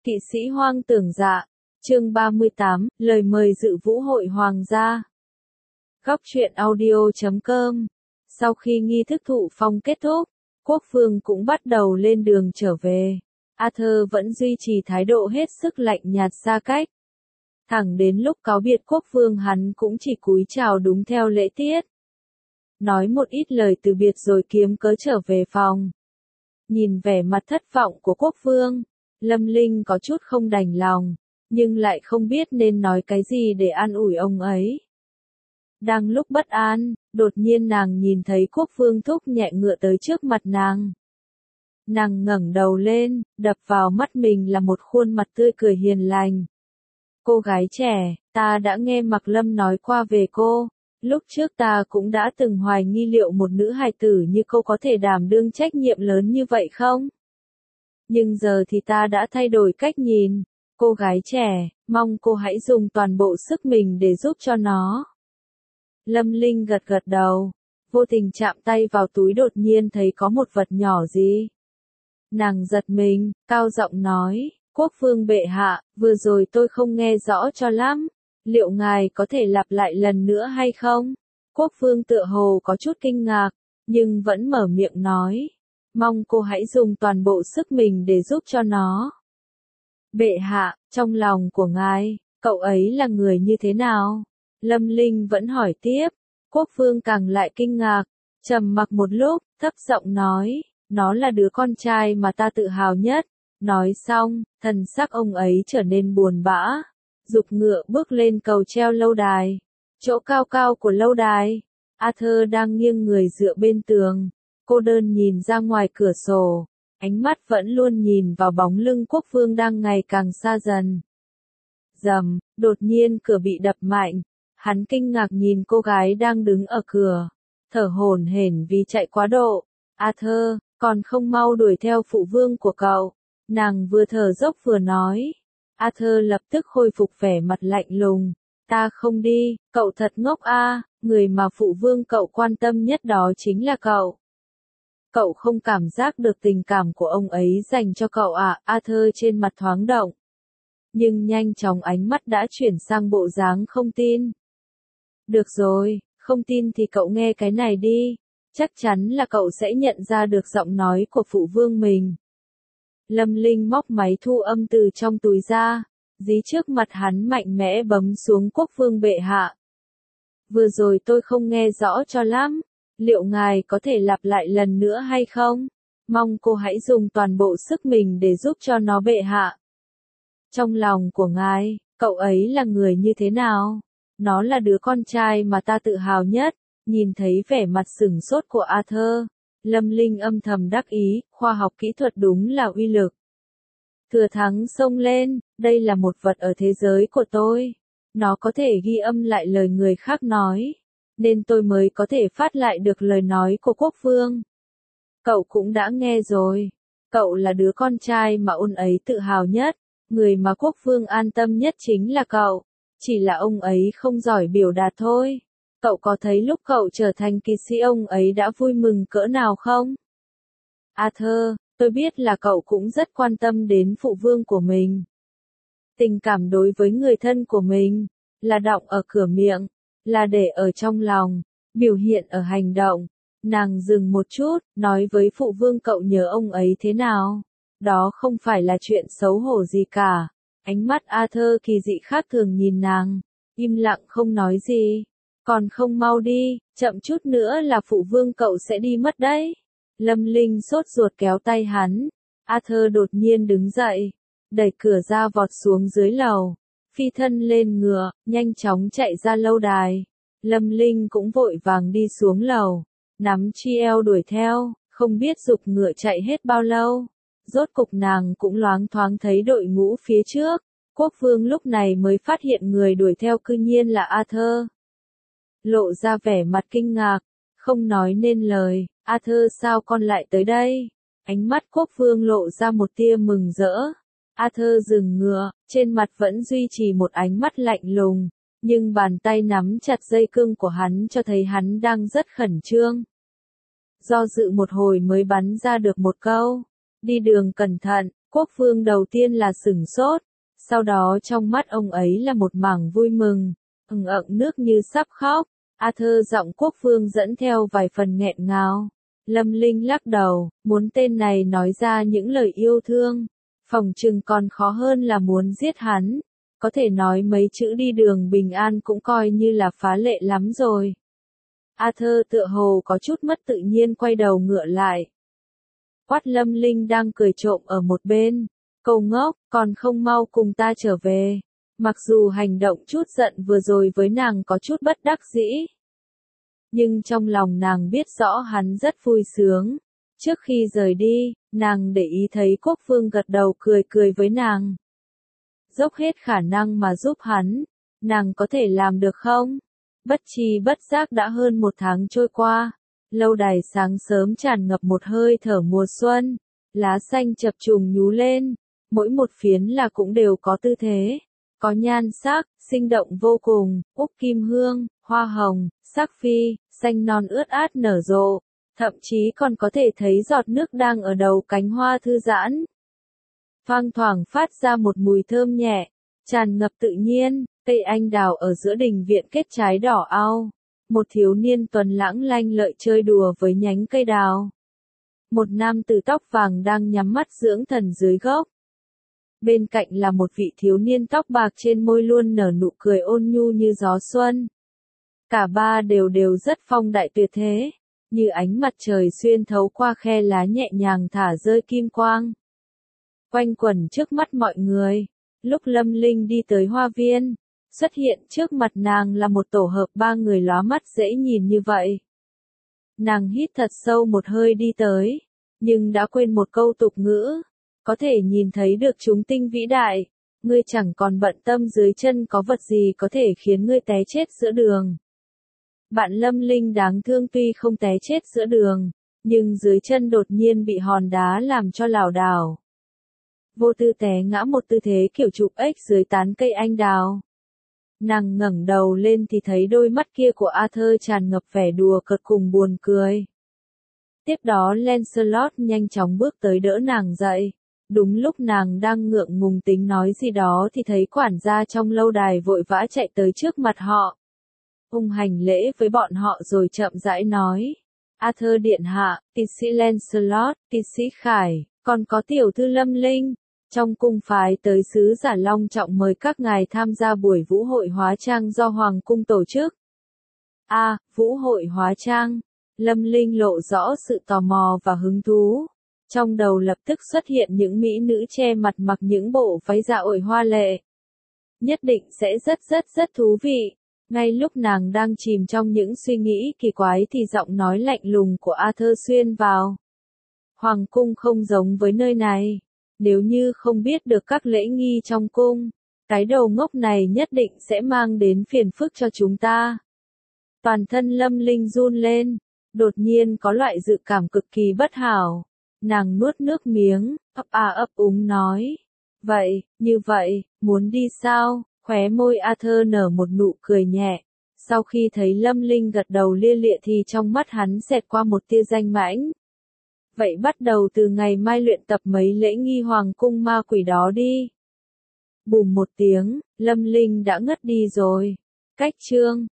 Kỵ sĩ hoang tưởng dạ, chương 38, lời mời dự vũ hội hoàng gia. Góc truyện audio.com. Sau khi nghi thức thụ phong kết thúc, quốc vương cũng bắt đầu lên đường trở về. Arthur vẫn duy trì thái độ hết sức lạnh nhạt xa cách. Thẳng đến lúc cáo biệt quốc vương hắn cũng chỉ cúi chào đúng theo lễ tiết. Nói một ít lời từ biệt rồi kiếm cớ trở về phòng. Nhìn vẻ mặt thất vọng của quốc vương, Lâm Linh có chút không đành lòng, nhưng lại không biết nên nói cái gì để an ủi ông ấy. Đang lúc bất an, đột nhiên nàng nhìn thấy quốc vương thúc nhẹ ngựa tới trước mặt nàng. Nàng ngẩng đầu lên, đập vào mắt mình là một khuôn mặt tươi cười hiền lành. Cô gái trẻ, ta đã nghe Mạc Lâm nói qua về cô. Lúc trước ta cũng đã từng hoài nghi liệu một nữ hài tử như cô có thể đảm đương trách nhiệm lớn như vậy không? Nhưng giờ thì ta đã thay đổi cách nhìn. Cô gái trẻ, mong cô hãy dùng toàn bộ sức mình để giúp cho nó. Lâm Linh gật gật đầu, vô tình chạm tay vào túi đột nhiên thấy có một vật nhỏ gì. Nàng giật mình, cao giọng nói, quốc vương bệ hạ, vừa rồi tôi không nghe rõ cho lắm. Liệu ngài có thể lặp lại lần nữa hay không? Quốc vương tựa hồ có chút kinh ngạc, nhưng vẫn mở miệng nói. Mong cô hãy dùng toàn bộ sức mình để giúp cho nó. Bệ hạ, trong lòng của ngài, cậu ấy là người như thế nào? Lâm Linh vẫn hỏi tiếp. Quốc vương càng lại kinh ngạc, trầm mặc một lúc, thấp giọng nói, nó là đứa con trai mà ta tự hào nhất. Nói xong, thần sắc ông ấy trở nên buồn bã. Giục ngựa bước lên cầu treo lâu đài. Chỗ cao cao của lâu đài, Arthur đang nghiêng người dựa bên tường. Cô đơn nhìn ra ngoài cửa sổ, ánh mắt vẫn luôn nhìn vào bóng lưng quốc vương đang ngày càng xa dần. Rầm, đột nhiên cửa bị đập mạnh. Hắn kinh ngạc nhìn cô gái đang đứng ở cửa, thở hổn hển vì chạy quá độ. Arthur, còn không mau đuổi theo phụ vương của cậu. Nàng vừa thở dốc vừa nói. Arthur lập tức khôi phục vẻ mặt lạnh lùng. Ta không đi, cậu thật ngốc a, người mà phụ vương cậu quan tâm nhất đó chính là cậu. Cậu không cảm giác được tình cảm của ông ấy dành cho cậu à? Arthur trên mặt thoáng động. Nhưng nhanh chóng ánh mắt đã chuyển sang bộ dáng không tin. Được rồi, không tin thì cậu nghe cái này đi. Chắc chắn là cậu sẽ nhận ra được giọng nói của phụ vương mình. Lâm Linh móc máy thu âm từ trong túi ra, dí trước mặt hắn mạnh mẽ bấm xuống quốc vương bệ hạ. Vừa rồi tôi không nghe rõ cho lắm, liệu ngài có thể lặp lại lần nữa hay không? Mong cô hãy dùng toàn bộ sức mình để giúp cho nó bệ hạ. Trong lòng của ngài, cậu ấy là người như thế nào? Nó là đứa con trai mà ta tự hào nhất. Nhìn thấy vẻ mặt sửng sốt của Arthur, Lâm Linh âm thầm đắc ý, khoa học kỹ thuật đúng là uy lực. Thừa thắng xông lên, đây là một vật ở thế giới của tôi. Nó có thể ghi âm lại lời người khác nói, nên tôi mới có thể phát lại được lời nói của quốc vương. Cậu cũng đã nghe rồi, cậu là đứa con trai mà ông ấy tự hào nhất, người mà quốc vương an tâm nhất chính là cậu, chỉ là ông ấy không giỏi biểu đạt thôi. Cậu có thấy lúc cậu trở thành kỵ sĩ ông ấy đã vui mừng cỡ nào không? Arthur, tôi biết là cậu cũng rất quan tâm đến phụ vương của mình. Tình cảm đối với người thân của mình, là đọng ở cửa miệng, là để ở trong lòng, biểu hiện ở hành động. Nàng dừng một chút, nói với phụ vương cậu nhớ ông ấy thế nào? Đó không phải là chuyện xấu hổ gì cả. Ánh mắt Arthur kỳ dị khác thường nhìn nàng, im lặng không nói gì. Còn không mau đi, chậm chút nữa là phụ vương cậu sẽ đi mất đấy. Lâm Linh sốt ruột kéo tay hắn. Arthur đột nhiên đứng dậy, đẩy cửa ra vọt xuống dưới lầu, phi thân lên ngựa, nhanh chóng chạy ra lâu đài. Lâm Linh cũng vội vàng đi xuống lầu, nắm chi eo đuổi theo, không biết giục ngựa chạy hết bao lâu. Rốt cục nàng cũng loáng thoáng thấy đội ngũ phía trước. Quốc vương lúc này mới phát hiện người đuổi theo cư nhiên là Arthur. Lộ ra vẻ mặt kinh ngạc, không nói nên lời. Arthur, sao con lại tới đây? Ánh mắt quốc vương lộ ra một tia mừng rỡ. Arthur dừng ngựa, trên mặt vẫn duy trì một ánh mắt lạnh lùng, nhưng bàn tay nắm chặt dây cương của hắn cho thấy hắn đang rất khẩn trương. Do dự một hồi mới bắn ra được một câu. Đi đường cẩn thận, Quốc vương đầu tiên là sửng sốt, sau đó trong mắt ông ấy là một mảng vui mừng, nước như sắp khóc. Arthur giọng quốc vương dẫn theo vài phần nghẹn ngào. Lâm Linh lắc đầu, muốn tên này nói ra những lời yêu thương, phỏng chừng còn khó hơn là muốn giết hắn. Có thể nói mấy chữ đi đường bình an cũng coi như là phá lệ lắm rồi. Arthur tựa hồ có chút mất tự nhiên quay đầu ngựa lại. Quát Lâm Linh đang cười trộm ở một bên. Cậu ngốc, còn không mau cùng ta trở về. Mặc dù hành động chút giận vừa rồi với nàng có chút bất đắc dĩ, nhưng trong lòng nàng biết rõ hắn rất vui sướng. Trước khi rời đi, nàng để ý thấy quốc vương gật đầu cười cười với nàng. Dốc hết khả năng mà giúp hắn, nàng có thể làm được không? Bất tri bất giác đã hơn một tháng trôi qua, lâu đài sáng sớm tràn ngập một hơi thở mùa xuân, lá xanh chập trùng nhú lên, mỗi một phiến là cũng đều có tư thế, có nhan sắc, sinh động vô cùng, úc kim hương, hoa hồng, sắc phi, xanh non ướt át nở rộ, thậm chí còn có thể thấy giọt nước đang ở đầu cánh hoa thư giãn. Thoang thoảng phát ra một mùi thơm nhẹ, tràn ngập tự nhiên, cây anh đào ở giữa đình viện kết trái đỏ au. Một thiếu niên tuấn lãng lanh lợi chơi đùa với nhánh cây đào. Một nam tử tóc vàng đang nhắm mắt dưỡng thần dưới gốc. Bên cạnh là một vị thiếu niên tóc bạc trên môi luôn nở nụ cười ôn nhu như gió xuân. Cả ba đều rất phong đại tuyệt thế, như ánh mặt trời xuyên thấu qua khe lá nhẹ nhàng thả rơi kim quang. Quanh quẩn trước mắt mọi người, lúc Lâm Linh đi tới hoa viên, xuất hiện trước mặt nàng là một tổ hợp ba người lóa mắt dễ nhìn như vậy. Nàng hít thật sâu một hơi đi tới, nhưng đã quên một câu tục ngữ, có thể nhìn thấy được chúng tinh vĩ đại, ngươi chẳng còn bận tâm dưới chân có vật gì có thể khiến ngươi té chết giữa đường. Bạn Lâm Linh đáng thương tuy không té chết giữa đường, nhưng dưới chân đột nhiên bị hòn đá làm cho lảo đảo. Vô tư té ngã một tư thế kiểu chụp ếch dưới tán cây anh đào. Nàng ngẩng đầu lên thì thấy đôi mắt kia của Arthur tràn ngập vẻ đùa cợt cùng buồn cười. Tiếp đó Lancelot nhanh chóng bước tới đỡ nàng dậy. Đúng lúc nàng đang ngượng ngùng tính nói gì đó thì thấy quản gia trong lâu đài vội vã chạy tới trước mặt họ. Ông hành lễ với bọn họ rồi chậm rãi nói. Arthur điện hạ, tiến sĩ Lancelot, tiến sĩ Khải, còn có tiểu thư Lâm Linh. Trong cung phái tới sứ giả long trọng mời các ngài tham gia buổi vũ hội hóa trang do Hoàng cung tổ chức. Vũ hội hóa trang. Lâm Linh lộ rõ sự tò mò và hứng thú. Trong đầu lập tức xuất hiện những mỹ nữ che mặt mặc những bộ váy dạ hội hoa lệ. Nhất định sẽ rất thú vị. Ngay lúc nàng đang chìm trong những suy nghĩ kỳ quái thì giọng nói lạnh lùng của Arthur xuyên vào. Hoàng cung không giống với nơi này. Nếu như không biết được các lễ nghi trong cung, cái đầu ngốc này nhất định sẽ mang đến phiền phức cho chúng ta. Toàn thân Lâm Linh run lên, đột nhiên có loại dự cảm cực kỳ bất hảo. Nàng nuốt nước miếng, ấp úng nói. Như vậy, muốn đi sao? Khóe môi Arthur nở một nụ cười nhẹ. Sau khi thấy Lâm Linh gật đầu lia lịa thì trong mắt hắn xẹt qua một tia danh mãnh. Vậy bắt đầu từ ngày mai luyện tập mấy lễ nghi hoàng cung ma quỷ đó đi. Bùm một tiếng, Lâm Linh đã ngất đi rồi. Cách chương